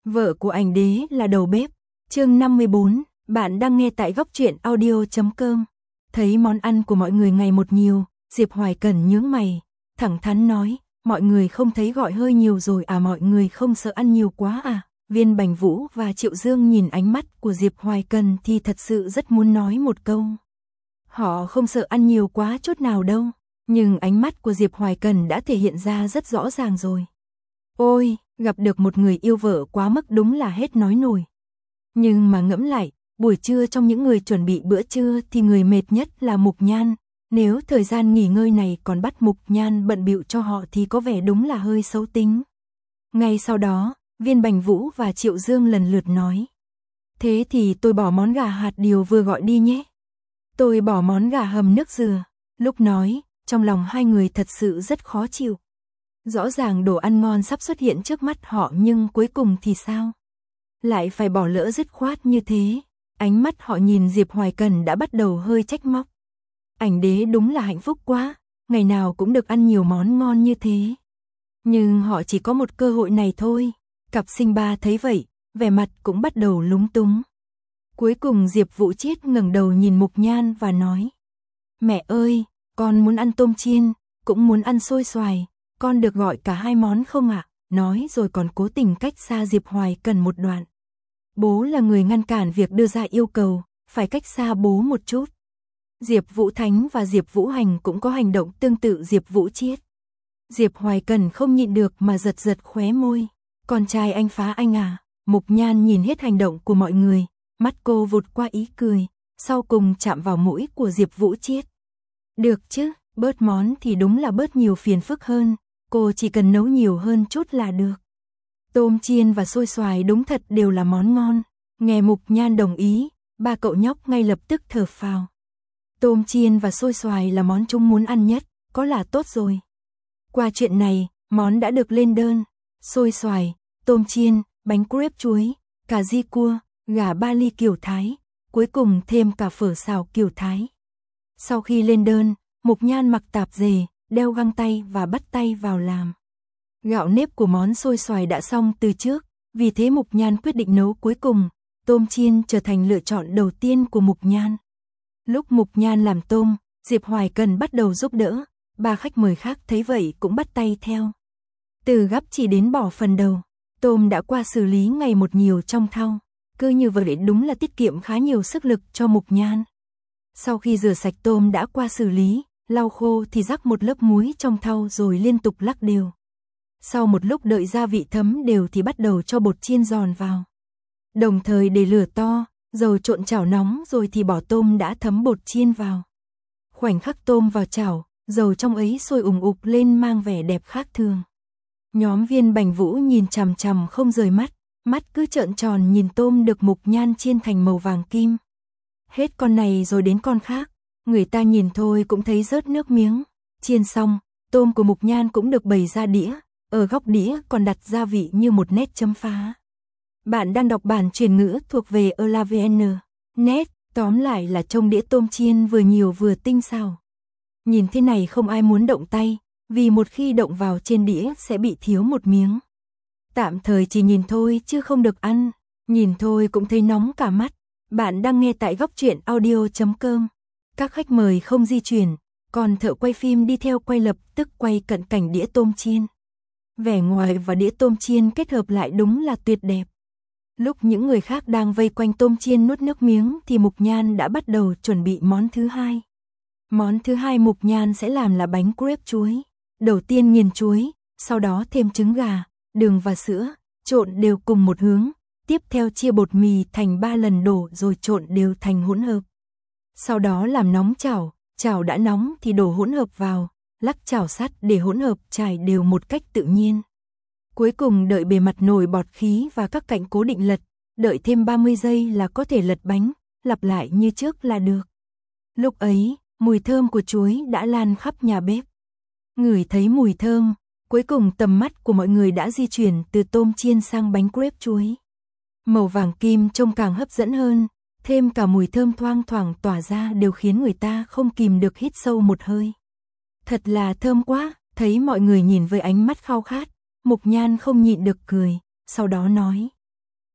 Vợ của ảnh đế là đầu bếp. Chương 54, bạn đang nghe tại góc truyện audio.com. Thấy món ăn của mọi người ngày một nhiều, Diệp Hoài Cần nhướng mày, thẳng thắn nói, mọi người không thấy gọi hơi nhiều rồi à, mọi người không sợ ăn nhiều quá à? Viên Bành Vũ và Triệu Dương nhìn ánh mắt của Diệp Hoài Cần thì thật sự rất muốn nói một câu. Họ không sợ ăn nhiều quá chút nào đâu, nhưng ánh mắt của Diệp Hoài Cần đã thể hiện ra rất rõ ràng rồi. Ôi, gặp được một người yêu vợ quá mức đúng là hết nói nổi. Nhưng mà ngẫm lại, buổi trưa trong những người chuẩn bị bữa trưa thì người mệt nhất là Mục Nhan. Nếu thời gian nghỉ ngơi này còn bắt Mục Nhan bận bịu cho họ thì có vẻ đúng là hơi xấu tính. Ngay sau đó, Viên Bành Vũ và Triệu Dương lần lượt nói. Thế thì tôi bỏ món gà hạt điều vừa gọi đi nhé. Tôi bỏ món gà hầm nước dừa. Lúc nói, trong lòng hai người thật sự rất khó chịu. Rõ ràng đồ ăn ngon sắp xuất hiện trước mắt họ nhưng cuối cùng thì sao? Lại phải bỏ lỡ dứt khoát như thế. Ánh mắt họ nhìn Diệp Hoài Cần đã bắt đầu hơi trách móc. Ảnh đế đúng là hạnh phúc quá, ngày nào cũng được ăn nhiều món ngon như thế. Nhưng họ chỉ có một cơ hội này thôi. Cặp sinh ba thấy vậy, vẻ mặt cũng bắt đầu lúng túng. Cuối cùng Diệp Vũ Chiết ngẩng đầu nhìn Mục Nhan và nói. Mẹ ơi, con muốn ăn tôm chiên, cũng muốn ăn xôi xoài, con được gọi cả hai món không ạ? Nói rồi còn cố tình cách xa Diệp Hoài Cần một đoạn. Bố là người ngăn cản việc đưa ra yêu cầu, phải cách xa bố một chút. Diệp Vũ Thánh và Diệp Vũ Hành cũng có hành động tương tự Diệp Vũ Chiết. Diệp Hoài Cần không nhịn được mà giật giật khóe môi. Con trai anh phá anh à? Mục Nhan nhìn hết hành động của mọi người, mắt cô vụt qua ý cười, sau cùng chạm vào mũi của Diệp Vũ Chiết. Được chứ, bớt món thì đúng là bớt nhiều phiền phức hơn, cô chỉ cần nấu nhiều hơn chút là được. Tôm chiên và xôi xoài đúng thật đều là món ngon. Nghe Mục Nhan đồng ý, ba cậu nhóc ngay lập tức thở phào. Tôm chiên và xôi xoài là món chúng muốn ăn nhất, có là tốt rồi. Qua chuyện này, món đã được lên đơn. Xôi xoài, tôm chiên, bánh crepe chuối, cà ri cua, gà ba ly kiểu Thái, cuối cùng thêm cả phở xào kiểu Thái. Sau khi lên đơn, Mục Nhan mặc tạp dề, đeo găng tay và bắt tay vào làm. Gạo nếp của món xôi xoài đã xong từ trước, vì thế Mục Nhan quyết định nấu cuối cùng. Tôm chiên trở thành lựa chọn đầu tiên của Mục Nhan. Lúc Mục Nhan làm tôm, Diệp Hoài Cần bắt đầu giúp đỡ, ba khách mời khác thấy vậy cũng bắt tay theo. Từ gắp chỉ đến bỏ phần đầu, tôm đã qua xử lý ngày một nhiều trong thau. Cứ như vậy đúng là tiết kiệm khá nhiều sức lực cho Mục Nhan. Sau khi rửa sạch tôm đã qua xử lý, lau khô thì rắc một lớp muối trong thau rồi liên tục lắc đều. Sau một lúc đợi gia vị thấm đều thì bắt đầu cho bột chiên giòn vào. Đồng thời để lửa to, dầu trộn chảo nóng rồi thì bỏ tôm đã thấm bột chiên vào. Khoảnh khắc tôm vào chảo, dầu trong ấy sôi ùn ục lên mang vẻ đẹp khác thường. Nhóm Viên Bành Vũ nhìn chằm chằm không rời mắt, mắt cứ trợn tròn nhìn tôm được Mục Nhan chiên thành màu vàng kim. Hết con này rồi đến con khác, người ta nhìn thôi cũng thấy rớt nước miếng. Chiên xong, tôm của Mục Nhan cũng được bày ra đĩa, ở góc đĩa còn đặt gia vị như một nét chấm phá. Bạn đang đọc bản truyền ngữ thuộc về ELAVN. Net, tóm lại là trông đĩa tôm chiên vừa nhiều vừa tinh xảo. Nhìn thế này không ai muốn động tay, vì một khi động vào trên đĩa sẽ bị thiếu một miếng. Tạm thời chỉ nhìn thôi chứ không được ăn, nhìn thôi cũng thấy nóng cả mắt. Bạn đang nghe tại góc truyện audio.com. Các khách mời không di chuyển, còn thợ quay phim đi theo quay lập tức quay cận cảnh đĩa tôm chiên. Vẻ ngoài và đĩa tôm chiên kết hợp lại đúng là tuyệt đẹp. Lúc những người khác đang vây quanh tôm chiên nuốt nước miếng thì Mục Nhan đã bắt đầu chuẩn bị món thứ hai. Món thứ hai Mục Nhan sẽ làm là bánh crepe chuối. Đầu tiên nghiền chuối, sau đó thêm trứng gà, đường và sữa, trộn đều cùng một hướng. Tiếp theo chia bột mì thành 3 lần đổ rồi trộn đều thành hỗn hợp. Sau đó làm nóng chảo, chảo đã nóng thì đổ hỗn hợp vào, lắc chảo sắt để hỗn hợp trải đều một cách tự nhiên. Cuối cùng đợi bề mặt nổi bọt khí và các cạnh cố định lật, đợi thêm 30 giây là có thể lật bánh, lặp lại như trước là được. Lúc ấy, mùi thơm của chuối đã lan khắp nhà bếp. Ngửi thấy mùi thơm, cuối cùng tầm mắt của mọi người đã di chuyển từ tôm chiên sang bánh crepe chuối. Màu vàng kim trông càng hấp dẫn hơn, thêm cả mùi thơm thoang thoảng tỏa ra đều khiến người ta không kìm được hít sâu một hơi. Thật là thơm quá, thấy mọi người nhìn với ánh mắt khao khát, Mục Nhan không nhịn được cười, sau đó nói.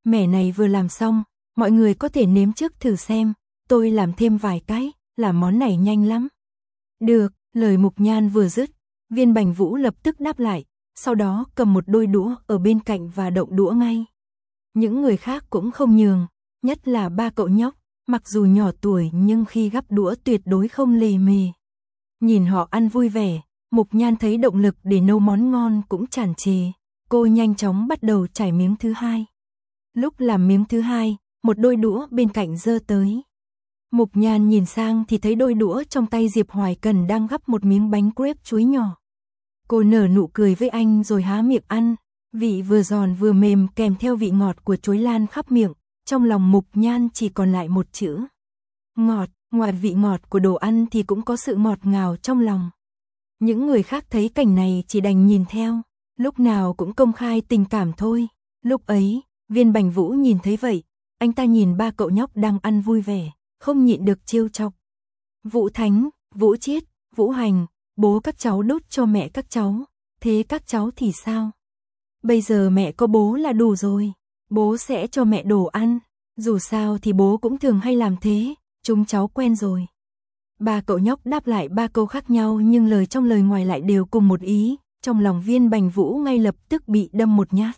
Mẻ này vừa làm xong, mọi người có thể nếm trước thử xem, tôi làm thêm vài cái, làm món này nhanh lắm. Được, lời Mục Nhan vừa dứt, Viên Bành Vũ lập tức đáp lại, sau đó cầm một đôi đũa ở bên cạnh và động đũa ngay. Những người khác cũng không nhường, nhất là ba cậu nhóc, mặc dù nhỏ tuổi nhưng khi gắp đũa tuyệt đối không lề mề. Nhìn họ ăn vui vẻ, Mục Nhan thấy động lực để nấu món ngon cũng tràn trề, cô nhanh chóng bắt đầu trải miếng thứ hai. Lúc làm miếng thứ hai, một đôi đũa bên cạnh giơ tới. Mục Nhan nhìn sang thì thấy đôi đũa trong tay Diệp Hoài Cần đang gắp một miếng bánh crepe chuối nhỏ. Cô nở nụ cười với anh rồi há miệng ăn, vị vừa giòn vừa mềm kèm theo vị ngọt của chuối lan khắp miệng, trong lòng Mục Nhan chỉ còn lại một chữ. Ngọt, ngoài vị ngọt của đồ ăn thì cũng có sự ngọt ngào trong lòng. Những người khác thấy cảnh này chỉ đành nhìn theo, lúc nào cũng công khai tình cảm thôi. Lúc ấy, Viên Bành Vũ nhìn thấy vậy, anh ta nhìn ba cậu nhóc đang ăn vui vẻ, không nhịn được trêu chọc. Vũ Thánh, Vũ Chiết, Vũ Hành, bố các cháu đút cho mẹ các cháu, thế các cháu thì sao? Bây giờ mẹ có bố là đủ rồi, bố sẽ cho mẹ đồ ăn, dù sao thì bố cũng thường hay làm thế, chúng cháu quen rồi. Ba cậu nhóc đáp lại ba câu khác nhau nhưng lời trong lời ngoài lại đều cùng một ý, trong lòng Viên Bành Vũ ngay lập tức bị đâm một nhát.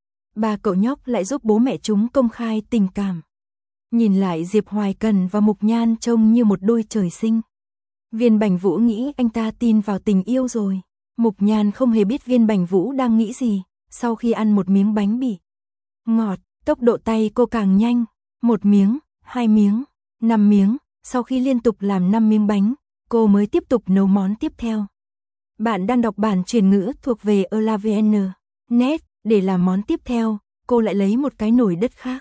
Ba cậu nhóc lại giúp bố mẹ chúng công khai tình cảm. Nhìn lại Diệp Hoài Cần và Mục Nhan trông như một đôi trời sinh. Viên Bành Vũ nghĩ anh ta tin vào tình yêu rồi. Mục Nhan không hề biết Viên Bành Vũ đang nghĩ gì, sau khi ăn một miếng bánh bị ngọt, tốc độ tay cô càng nhanh, 1 miếng, 2 miếng, 5 miếng, sau khi liên tục làm 5 miếng bánh, cô mới tiếp tục nấu món tiếp theo. Bạn đang đọc bản chuyển ngữ thuộc về ELAVN.net, để làm món tiếp theo, cô lại lấy một cái nồi đất khác.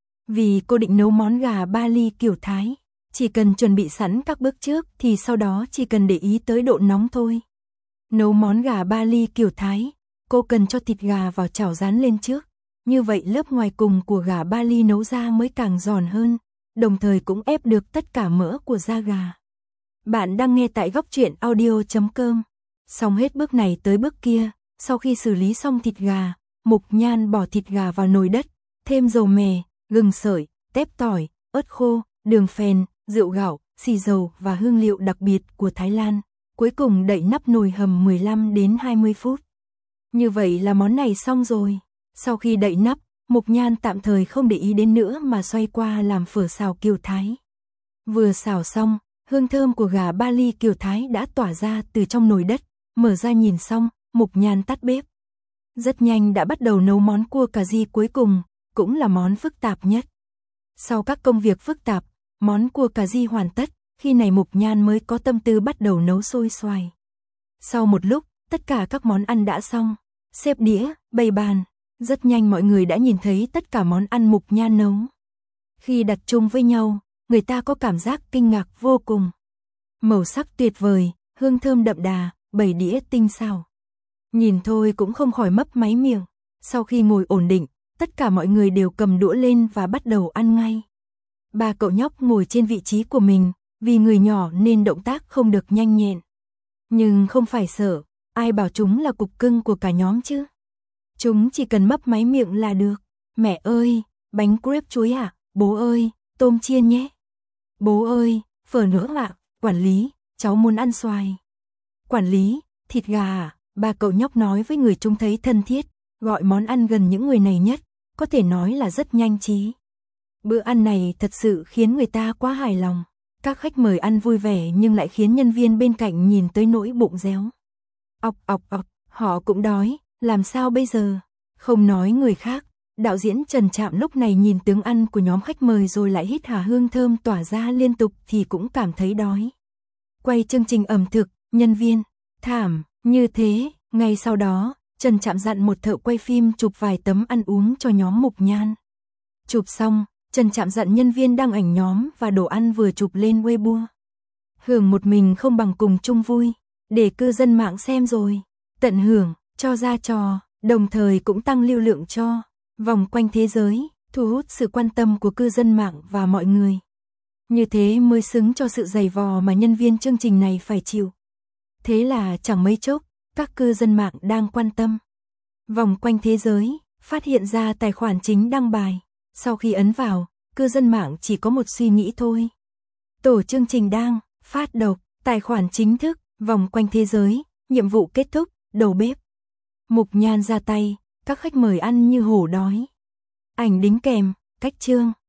Vì cô định nấu món gà ba ly kiểu Thái, chỉ cần chuẩn bị sẵn các bước trước thì sau đó chỉ cần để ý tới độ nóng thôi. Nấu món gà ba ly kiểu Thái, cô cần cho thịt gà vào chảo rán lên trước, như vậy lớp ngoài cùng của gà ba ly nấu ra mới càng giòn hơn, đồng thời cũng ép được tất cả mỡ của da gà. Bạn đang nghe tại góc truyện audio.com. Xong hết bước này tới bước kia, sau khi xử lý xong thịt gà, Mục Nhan bỏ thịt gà vào nồi đất, thêm dầu mè, gừng sợi, tép tỏi, ớt khô, đường phèn, rượu gạo, xì dầu và hương liệu đặc biệt của Thái Lan. Cuối cùng đậy nắp nồi hầm 15 đến 20 phút. Như vậy là món này xong rồi. Sau khi đậy nắp, Mục Nhan tạm thời không để ý đến nữa mà xoay qua làm phở xào kiểu Thái. Vừa xào xong, hương thơm của gà ba ly kiểu Thái đã tỏa ra từ trong nồi đất, mở ra nhìn xong, Mục Nhan tắt bếp. Rất nhanh đã bắt đầu nấu món cua cà ri cuối cùng, cũng là món phức tạp nhất. Sau các công việc phức tạp, món cua cà ri hoàn tất, khi này Mục Nhan mới có tâm tư bắt đầu nấu xôi xoài. Sau một lúc, tất cả các món ăn đã xong, xếp đĩa, bày bàn, rất nhanh mọi người đã nhìn thấy tất cả món ăn Mục Nhan nấu. Khi đặt chung với nhau, người ta có cảm giác kinh ngạc vô cùng. Màu sắc tuyệt vời, hương thơm đậm đà, bày đĩa tinh xảo. Nhìn thôi cũng không khỏi mấp máy miệng. Sau khi ngồi ổn định, tất cả mọi người đều cầm đũa lên và bắt đầu ăn ngay. Ba cậu nhóc ngồi trên vị trí của mình, vì người nhỏ nên động tác không được nhanh nhẹn. Nhưng không phải sợ, ai bảo chúng là cục cưng của cả nhóm chứ. Chúng chỉ cần mấp máy miệng là được. Mẹ ơi, bánh crepe chuối à? Bố ơi, tôm chiên nhé. Bố ơi, phở nữa ạ. Quản lý, cháu muốn ăn xoài. Quản lý, thịt gà à? Ba cậu nhóc nói với người chúng thấy thân thiết, gọi món ăn gần những người này nhất, có thể nói là rất nhanh trí. Bữa ăn này thật sự khiến người ta quá hài lòng. Các khách mời ăn vui vẻ nhưng lại khiến nhân viên bên cạnh nhìn tới nỗi bụng réo. Ọc ọc ọc, họ cũng đói, làm sao bây giờ? Không nói người khác, đạo diễn Trần Trạm lúc này nhìn tướng ăn của nhóm khách mời rồi lại hít hà hương thơm tỏa ra liên tục thì cũng cảm thấy đói. Quay chương trình ẩm thực, nhân viên, thảm, như thế, ngay sau đó, Trần Trạm dặn một thợ quay phim chụp vài tấm ăn uống cho nhóm Mục Nhan. Chụp xong, Trần Trạm dặn nhân viên đăng ảnh nhóm và đồ ăn vừa chụp lên Weibo. Hưởng một mình không bằng cùng chung vui, để cư dân mạng xem rồi, tận hưởng, cho ra trò, đồng thời cũng tăng lưu lượng cho vòng quanh thế giới, thu hút sự quan tâm của cư dân mạng và mọi người. Như thế mới xứng cho sự dày vò mà nhân viên chương trình này phải chịu. Thế là chẳng mấy chốc, các cư dân mạng đang quan tâm. Vòng quanh thế giới, phát hiện ra tài khoản chính đăng bài. Sau khi ấn vào, cư dân mạng chỉ có một suy nghĩ thôi. Tổ chương trình đang phát độc, tài khoản chính thức, vòng quanh thế giới, nhiệm vụ kết thúc, đầu bếp. Mục Nhan ra tay, các khách mời ăn như hổ đói. Ảnh đính kèm, cách chương.